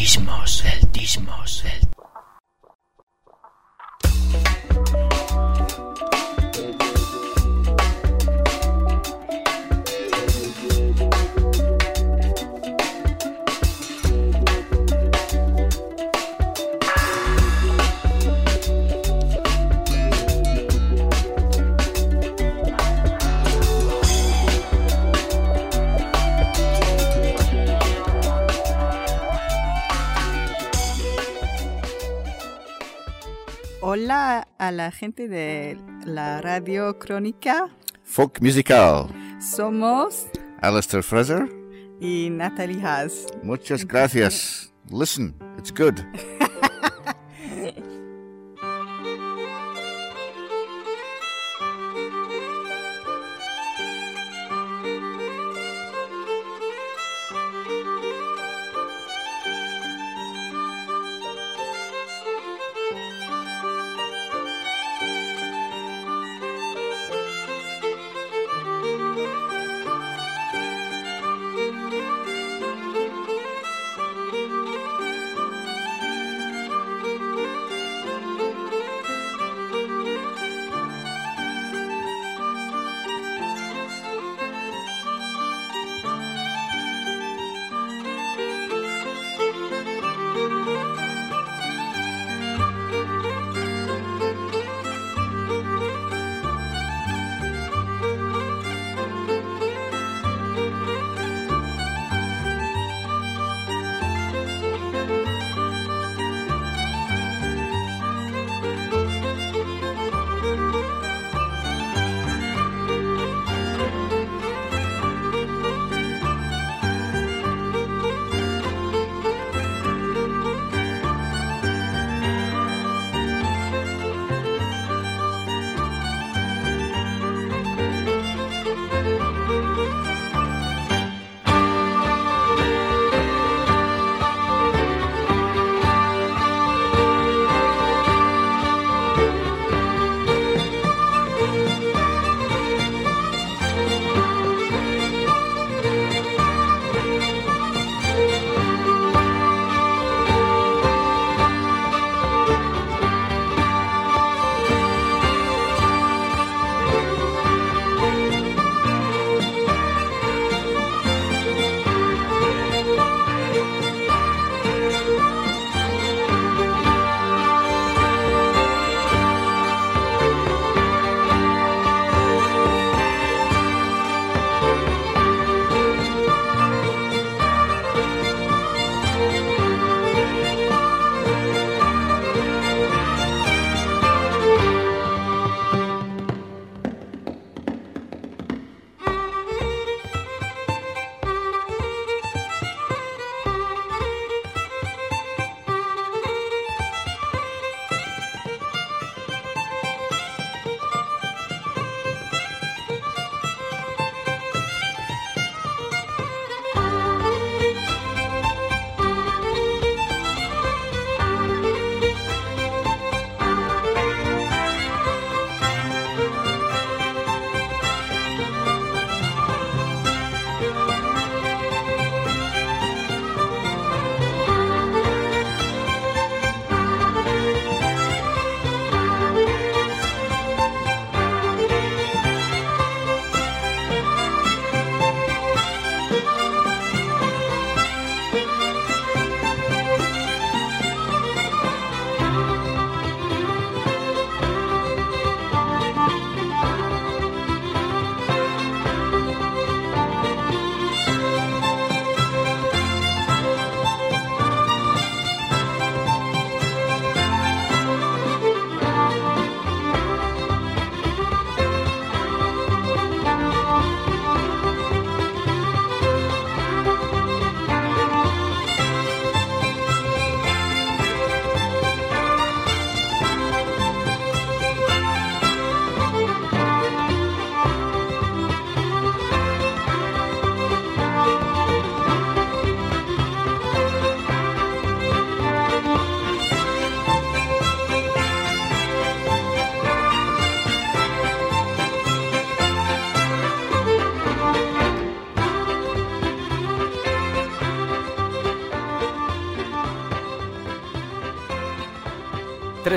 Celtismos, celtismos, celtismos. Hola a la gente de la Radio Crónica. Folk Musical. Somos Alistair Fraser. y Natalie Haas. Muchas gracias. Listen, it's good.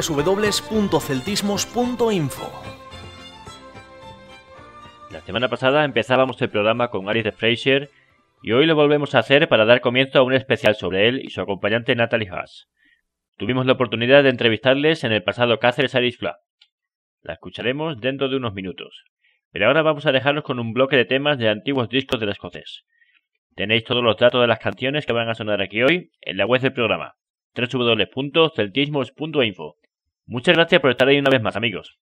www.celtismos.info. La semana pasada empezábamos el programa con Alice de Frasier y hoy lo volvemos a hacer para dar comienzo a un especial sobre él y su acompañante Natalie Haas. Tuvimos la oportunidad de entrevistarles en el pasado Cáceres Alice Fla. La escucharemos dentro de unos minutos, pero ahora vamos a dejarnos con un bloque de temas de antiguos discos del escocés. Tenéis todos los datos de las canciones que van a sonar aquí hoy en la web del programa, www.celtismos.info. Muchas gracias por estar ahí una vez más, amigos.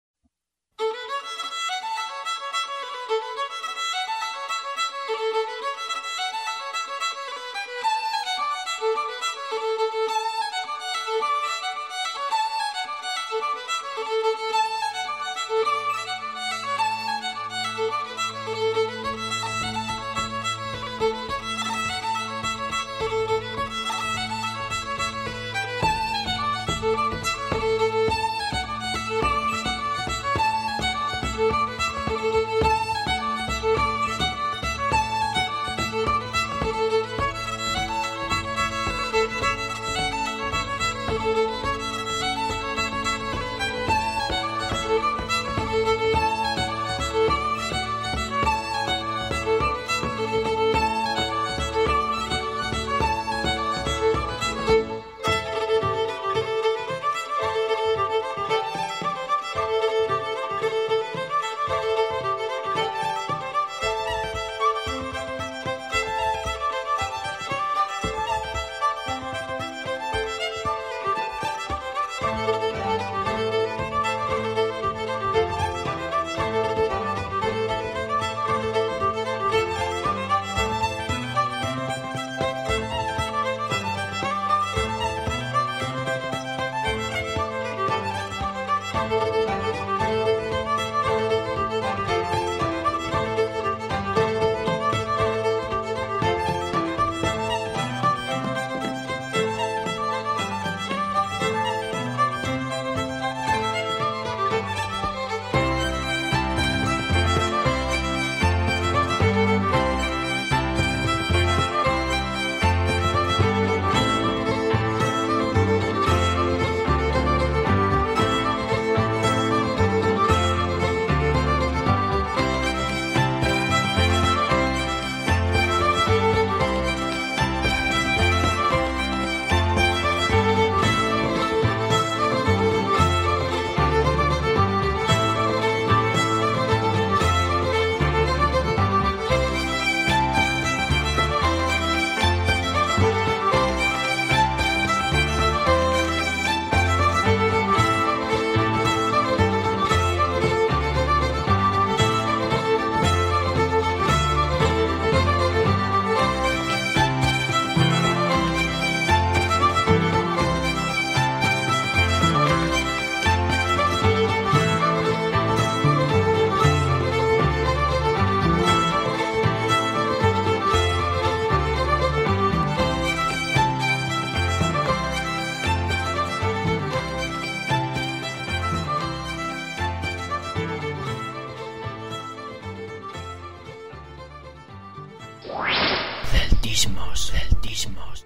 Celtismos.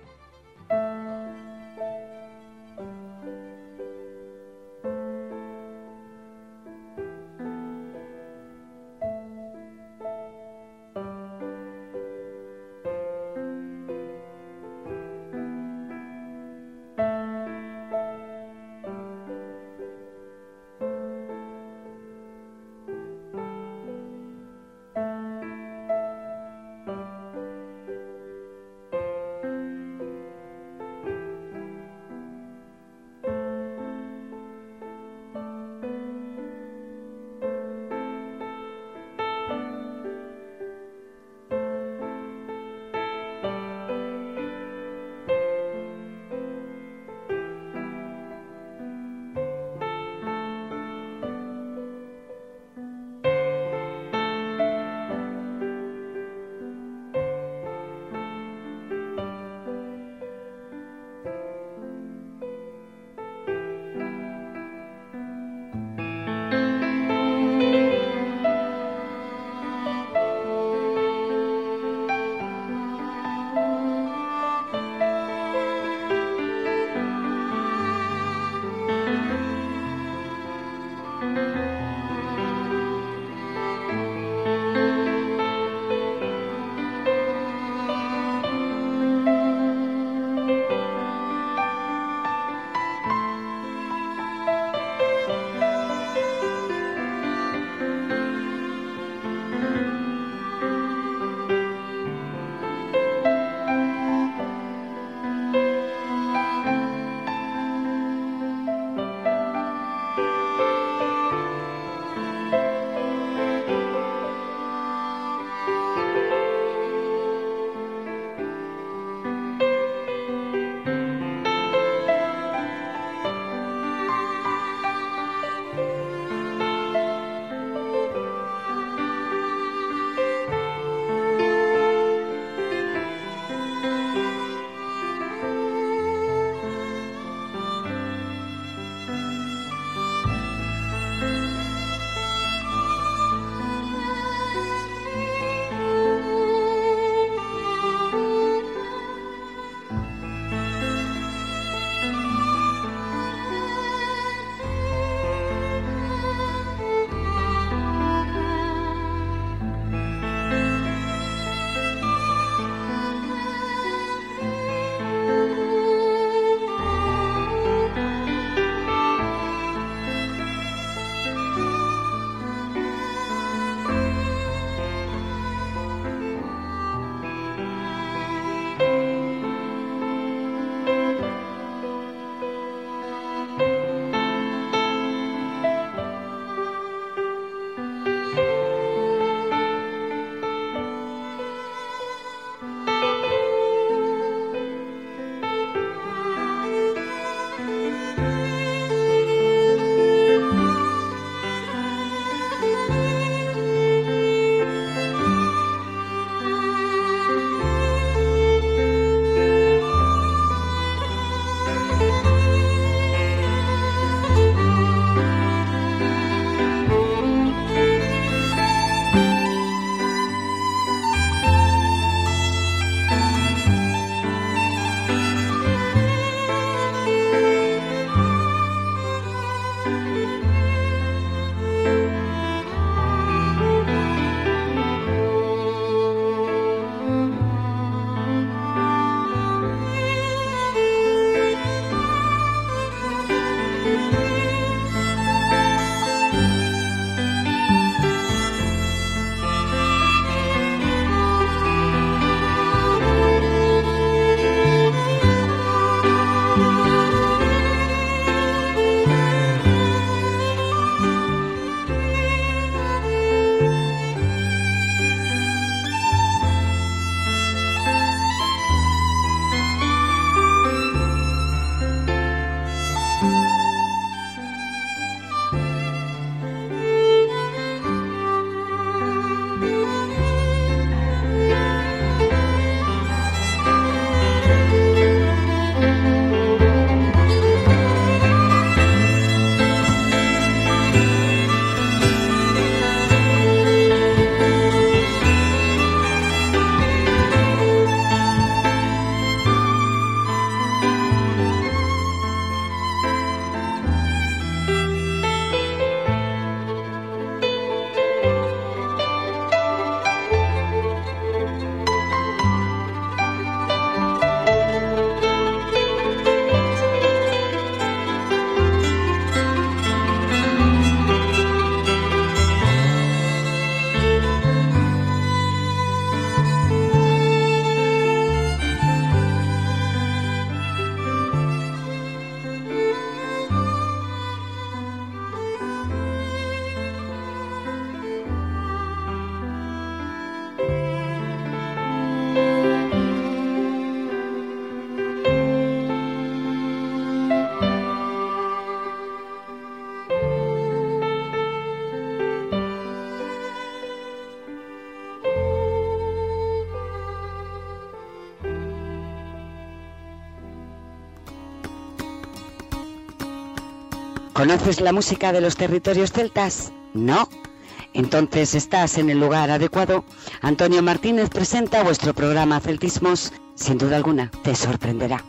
¿Conoces la música de los territorios celtas? ¿No? Entonces estás en el lugar adecuado. Antonio Martínez presenta vuestro programa Celtismos. Sin duda alguna, te sorprenderá.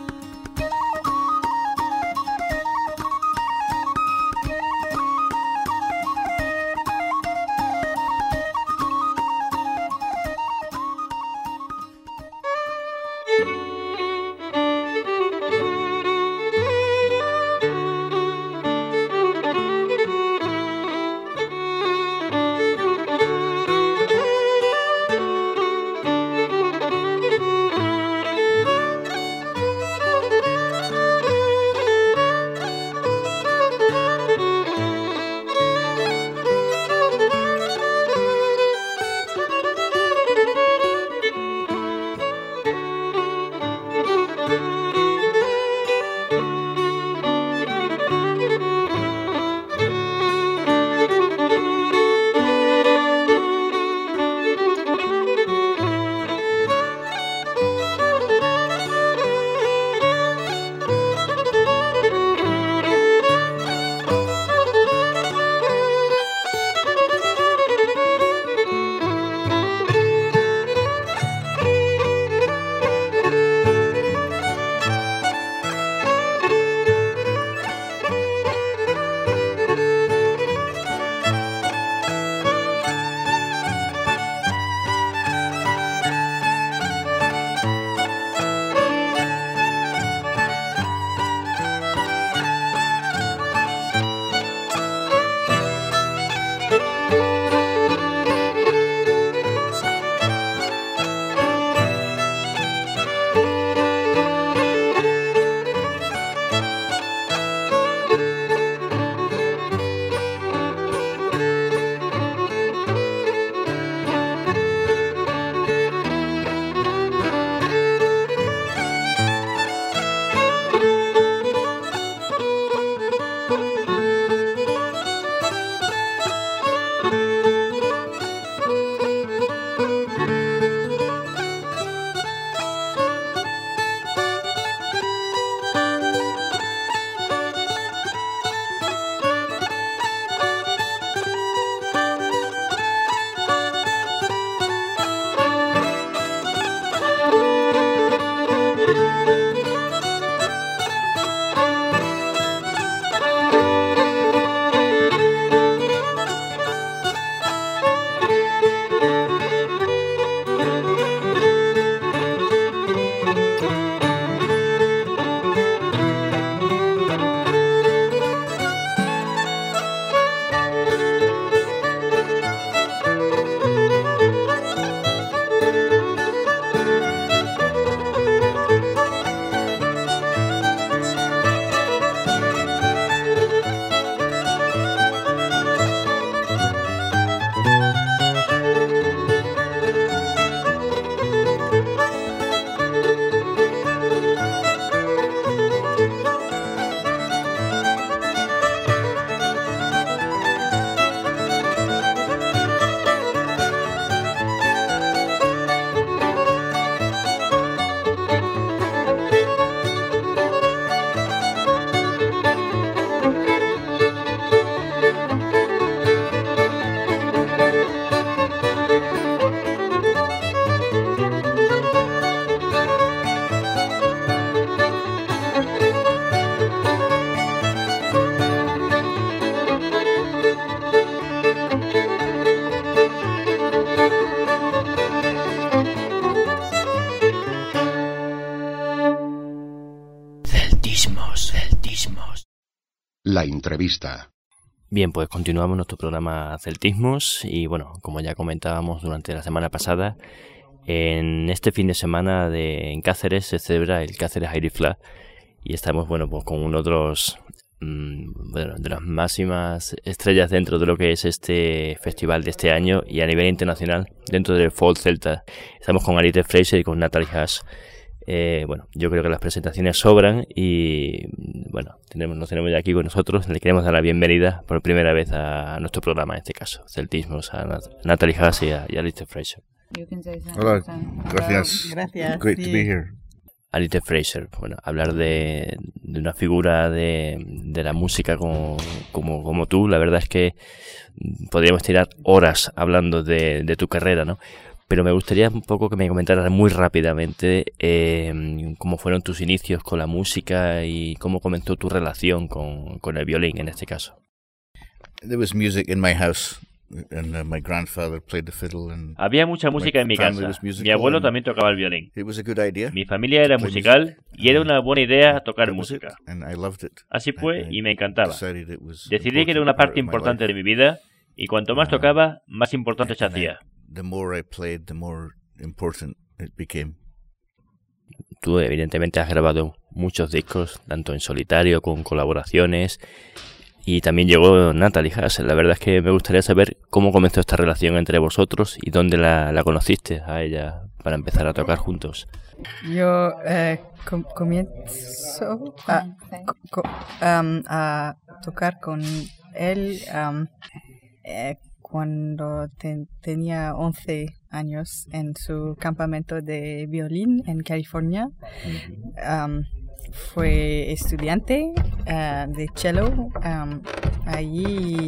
La entrevista. Bien, pues continuamos nuestro programa Celtismos y bueno, como ya comentábamos durante la semana pasada, en este fin de semana en Cáceres se celebra el Cáceres Irish Flag y estamos pues con uno de las máximas estrellas dentro de lo que es este festival de este año y a nivel internacional dentro del Folk Celta. Estamos con Alice Fraser y con Natalie Haas. Yo creo que las presentaciones sobran y nos tenemos ya aquí con nosotros. Le queremos dar la bienvenida por primera vez a nuestro programa, en este caso Celtismos, a Natalie Haas y a Alice Fraser. Hola, gracias. Gracias. Great to be here. Alice Fraser. Bueno, hablar de una figura de la música como tú, la verdad es que podríamos tirar horas hablando de tu carrera, ¿no? Pero me gustaría un poco que me comentaras muy rápidamente cómo fueron tus inicios con la música y cómo comenzó tu relación con el violín en este caso. There was music in my house. And my grandfather played the fiddle and había mucha música en mi casa. Mi abuelo también tocaba el violín. It was a good idea. Mi familia era musical y era una buena idea tocar música. And I loved it. Así fue y me encantaba. Decidí que Decidí era una parte importante de mi vida y cuanto más tocaba, más importante se hacía. The more I played, the more important it became. Tú evidentemente has grabado muchos discos, tanto en solitario como con colaboraciones. Y también llegó Natalie Haas. La verdad es que me gustaría saber cómo comenzó esta relación entre vosotros y dónde la conociste a ella para empezar a tocar juntos. Yo comienzo a tocar con él cuando tenía 11 años en su campamento de violín en California. Fue estudiante de cello. Allí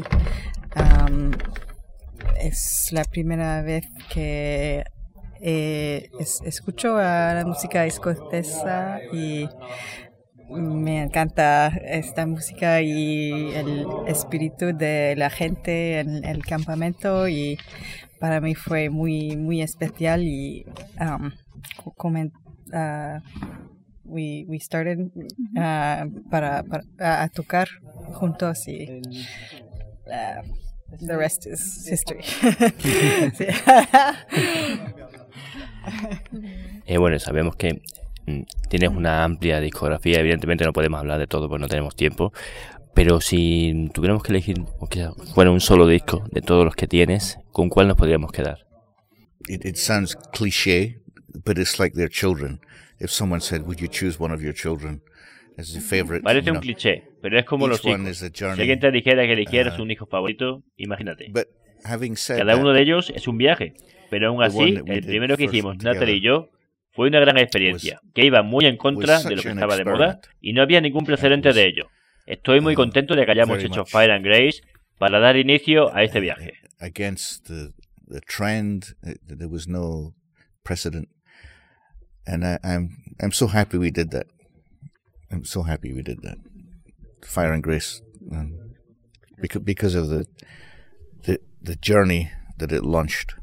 es la primera vez que escucho a la música escocesa y me encanta esta música y el espíritu de la gente en el campamento, y para mí fue muy, muy especial y we started para tocar juntos y the rest is history. Sí. Bueno, sabemos que tienes una amplia discografía. Evidentemente no podemos hablar de todo porque no tenemos tiempo, pero si tuviéramos que elegir, aunque fuera un solo disco de todos los que tienes, ¿con cuál nos podríamos quedar? It sounds cliché, but it's like their children. If someone said, would you choose one of your children as your favorite? Parece un cliché, pero es como los hijos. Si alguien te dijera que eligieras un hijo favorito, imagínate. Cada uno de ellos es un viaje, pero aún así, el primero que hicimos Natalie y yo fue una gran experiencia, que iba muy en contra de lo que estaba de moda y no había ningún precedente de ello. Estoy muy contento de que hayamos hecho Fire and Grace para dar inicio a este viaje. Against the trend, there was no precedent. And I'm so happy we did that. I'm so happy we did that. Fire and Grace, because of the journey that it launched.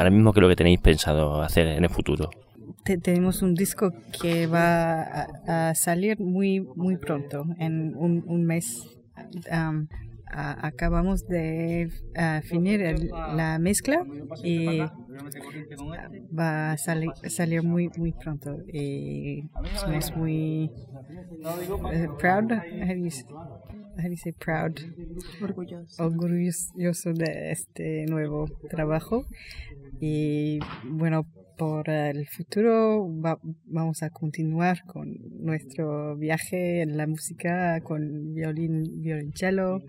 ahora mismo qué es lo que tenéis pensado hacer en el futuro. Tenemos un disco que va a salir muy pronto, en un mes. Acabamos de finir la mezcla y va a salir muy pronto. Y somos muy proud. How do you say proud? Orgulloso de este nuevo trabajo. Y bueno, por el futuro vamos a continuar con nuestro viaje en la música con violonchelo,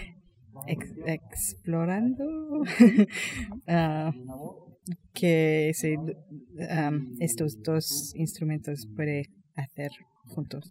explorando que estos dos instrumentos puede hacer juntos.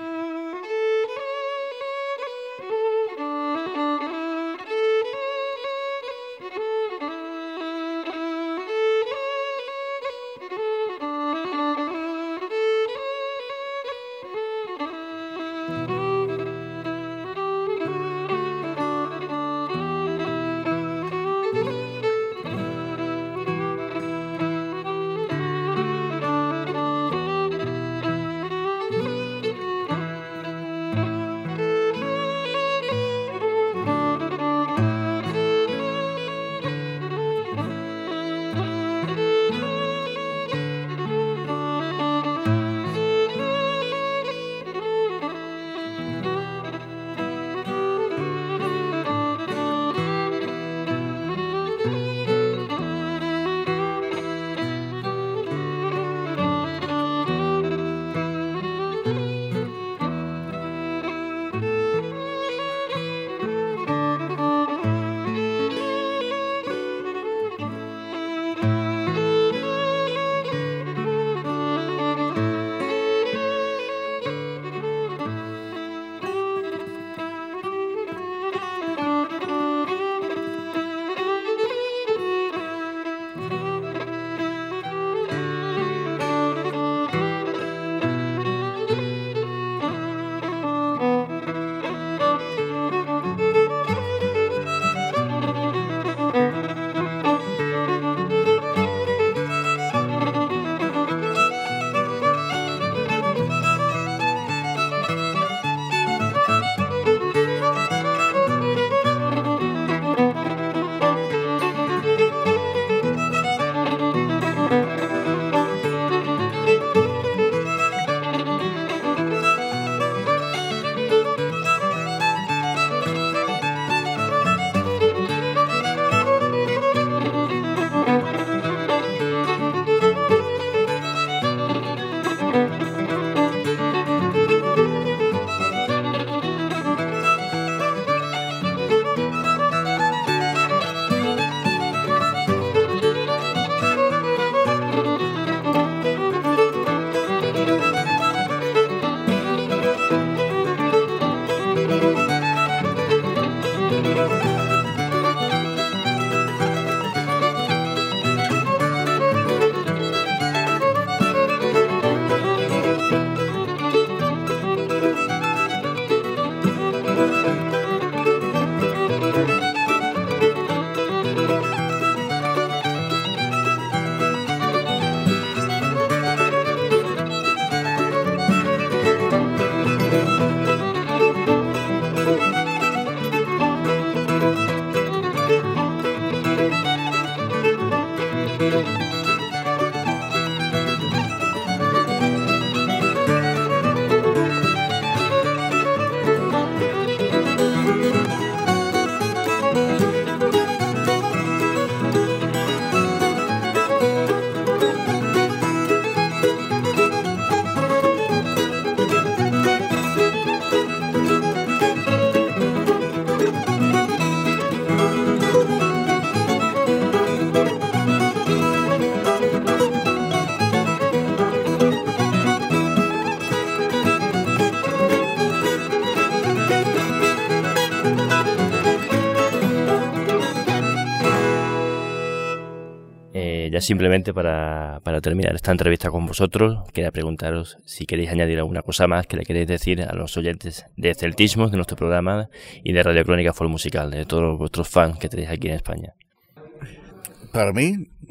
Ya simplemente para terminar esta entrevista con vosotros, quería preguntaros si queréis añadir alguna cosa más que le queréis decir a los oyentes de Celtismos, de nuestro programa, y de Radio Crónica Folk Musical, de todos vuestros fans que tenéis aquí en España. Para mí,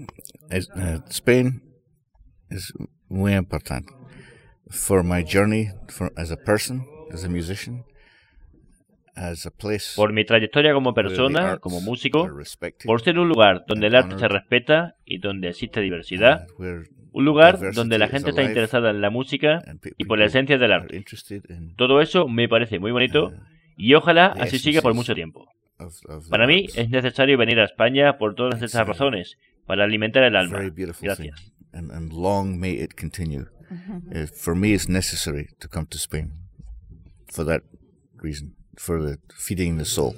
Spain is muy importante for my journey as a person, as a musician, as a place. Por mi trayectoria como persona, como músico, por ser un lugar donde el arte se respeta y donde existe diversidad, un lugar donde la gente está interesada en la música y por la esencia del arte. Todo eso me parece muy bonito y ojalá así siga por mucho tiempo. Para mí es necesario venir a España por todas esas razones, para alimentar el alma. Gracias. And long may it continue. For me, it's necessary to come to Spain for that reason, for feeding the soul.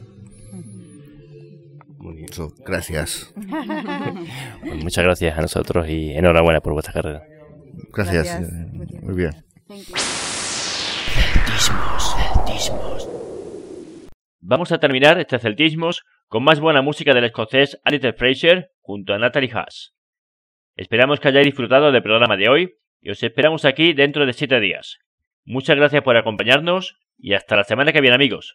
Muy bien. So, gracias. Pues muchas gracias a nosotros y enhorabuena por vuestra carrera. Gracias. Muy bien. Celtismos. Vamos a terminar este Celtismos con más buena música del escocés Alistair Fraser junto a Natalie Haas. Esperamos que hayáis disfrutado del programa de hoy y os esperamos aquí dentro de 7 días. Muchas gracias por acompañarnos y hasta la semana que viene, amigos.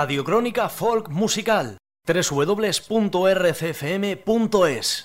Radiocrónica Folk Musical. www.rcfm.es.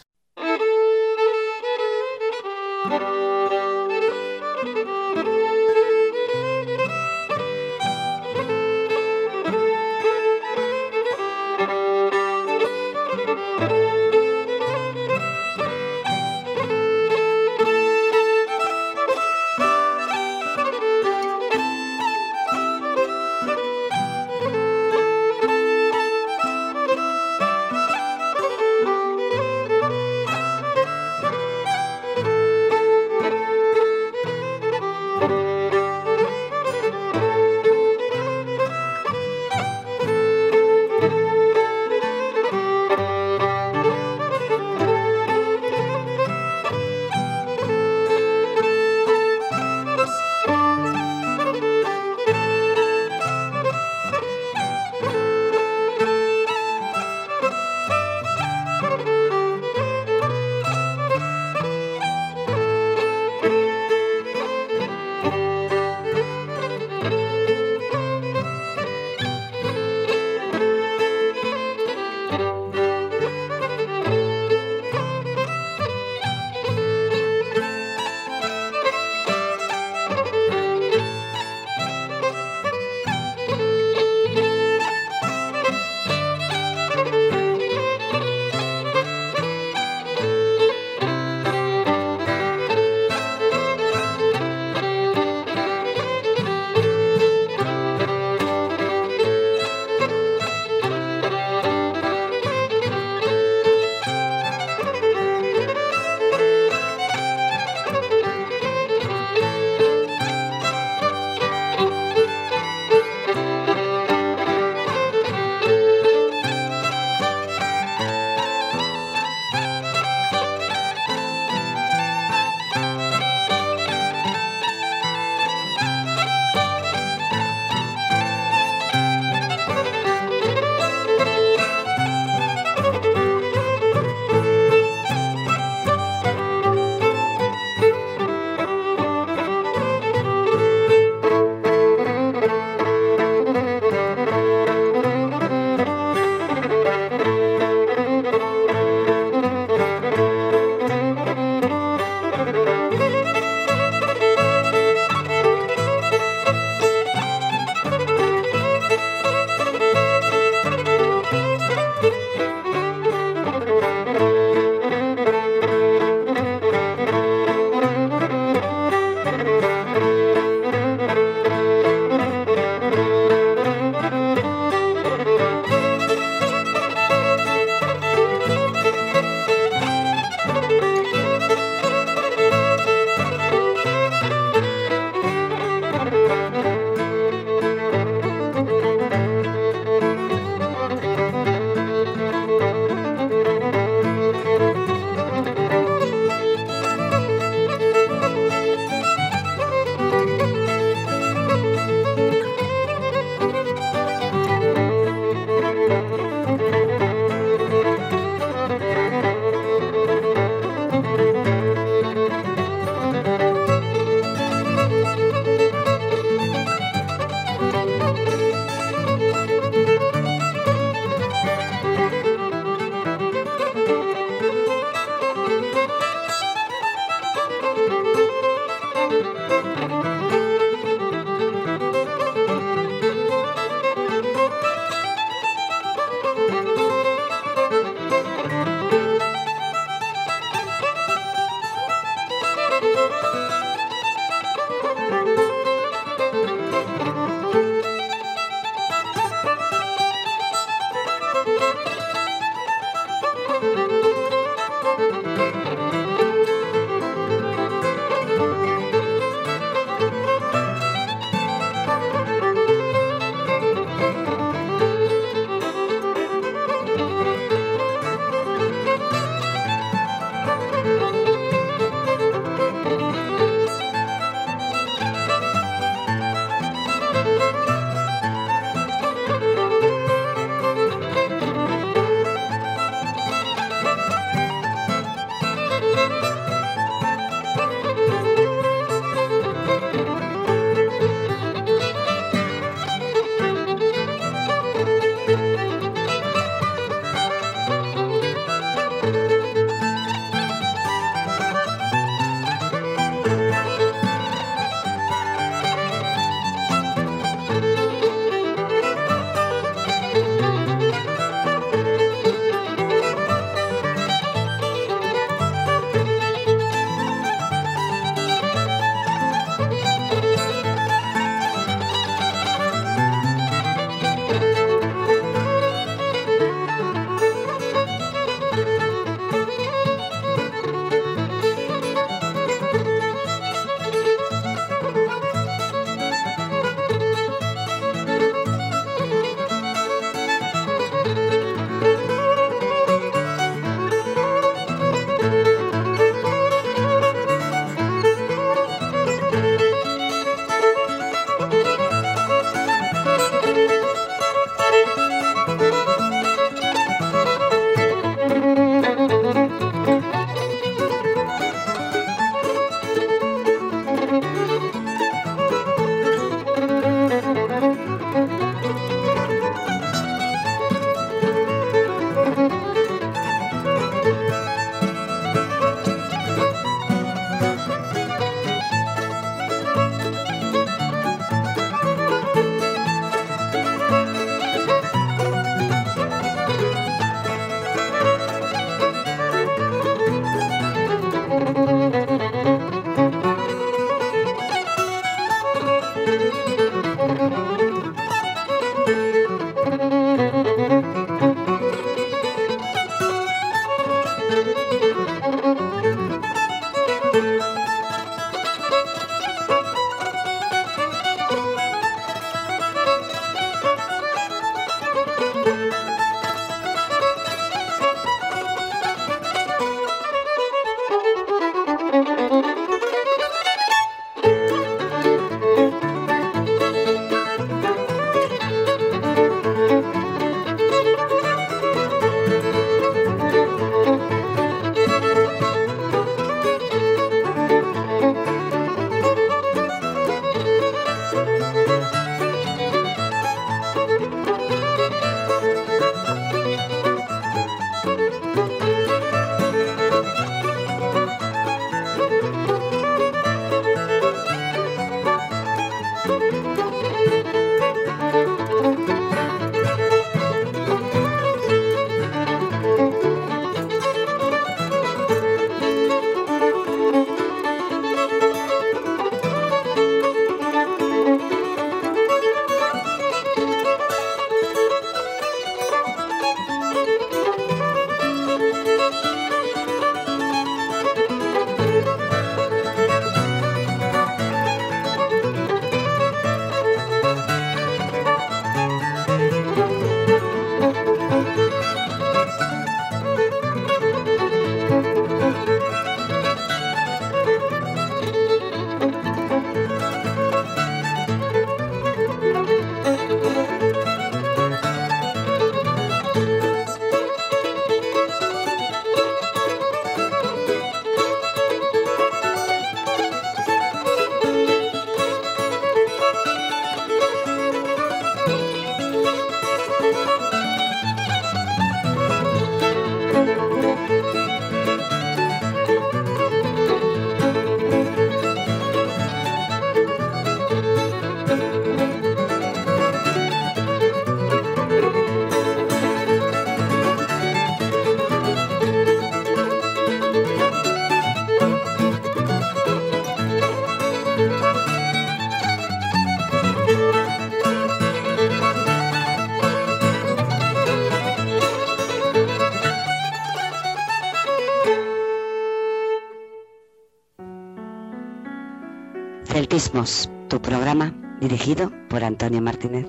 Celtismos, tu programa dirigido por Antonio Martínez.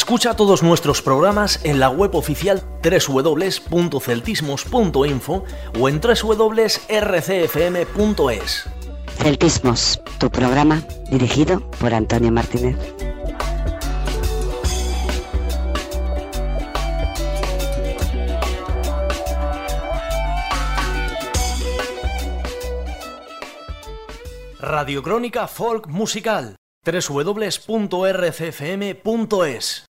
Escucha todos nuestros programas en la web oficial www.celtismos.info o en www.rcfm.es. Celtismos, tu programa dirigido por Antonio Martínez. Radio Crónica Folk Musical, www.rcfm.es.